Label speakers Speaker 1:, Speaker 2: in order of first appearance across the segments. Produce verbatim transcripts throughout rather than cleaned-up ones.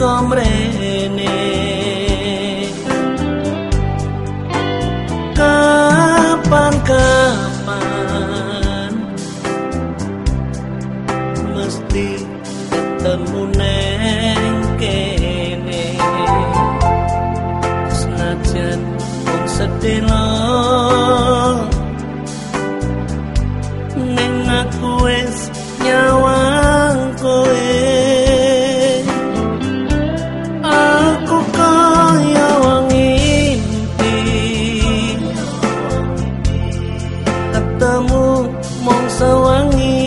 Speaker 1: teko mrene. Kapan-kapan mesti ketemu neng kene. Senajan wong sedelo ning aku wis nyawang kowe. Aku kaya wong ngimpi ketemu mong sewangi.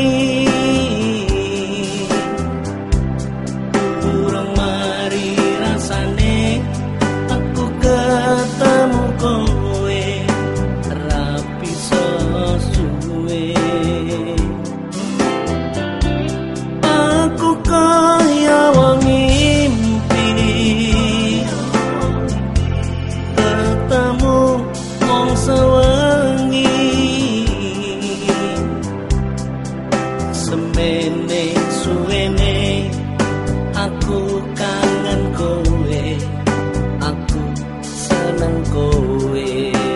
Speaker 1: Kurang mari rasane aku ketemu kowe, rapi suwe. Aku kaya wong ngimpi ketemu mong sewangi. Semene suwene aku kangen kowe, aku seneng kowe.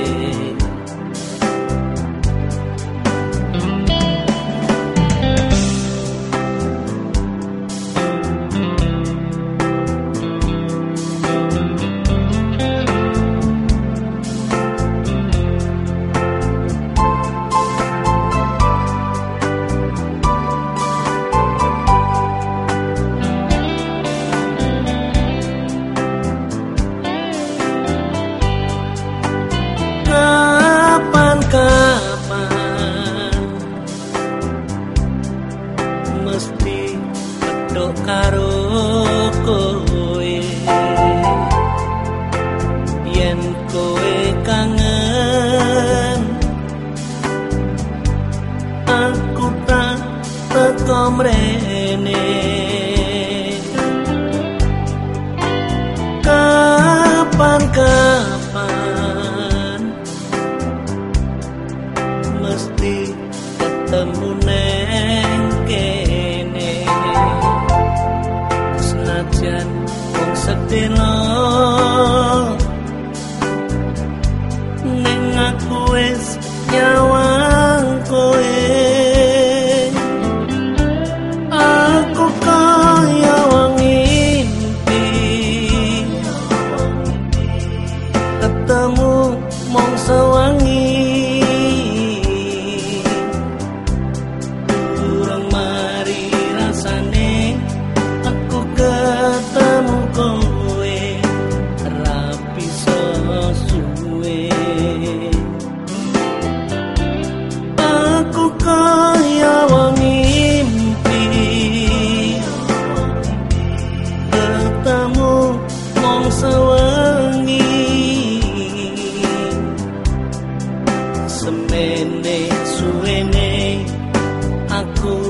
Speaker 1: Kapan-kapan mesti pedok karo kowe. Yen kowe kangen aku tak teko mrene. Kapan-kapan mesti ketemu neng kene. Senajan wong sedelo ning aku wis nyawang kowe. Aku kaya wong ngimpi ketemu mong sewangi. Kurang mari rasane aku ketemu kowe, rapi suwe. Aku kaya wong ngimpi ketemu mong sewangi. Semene suwene aku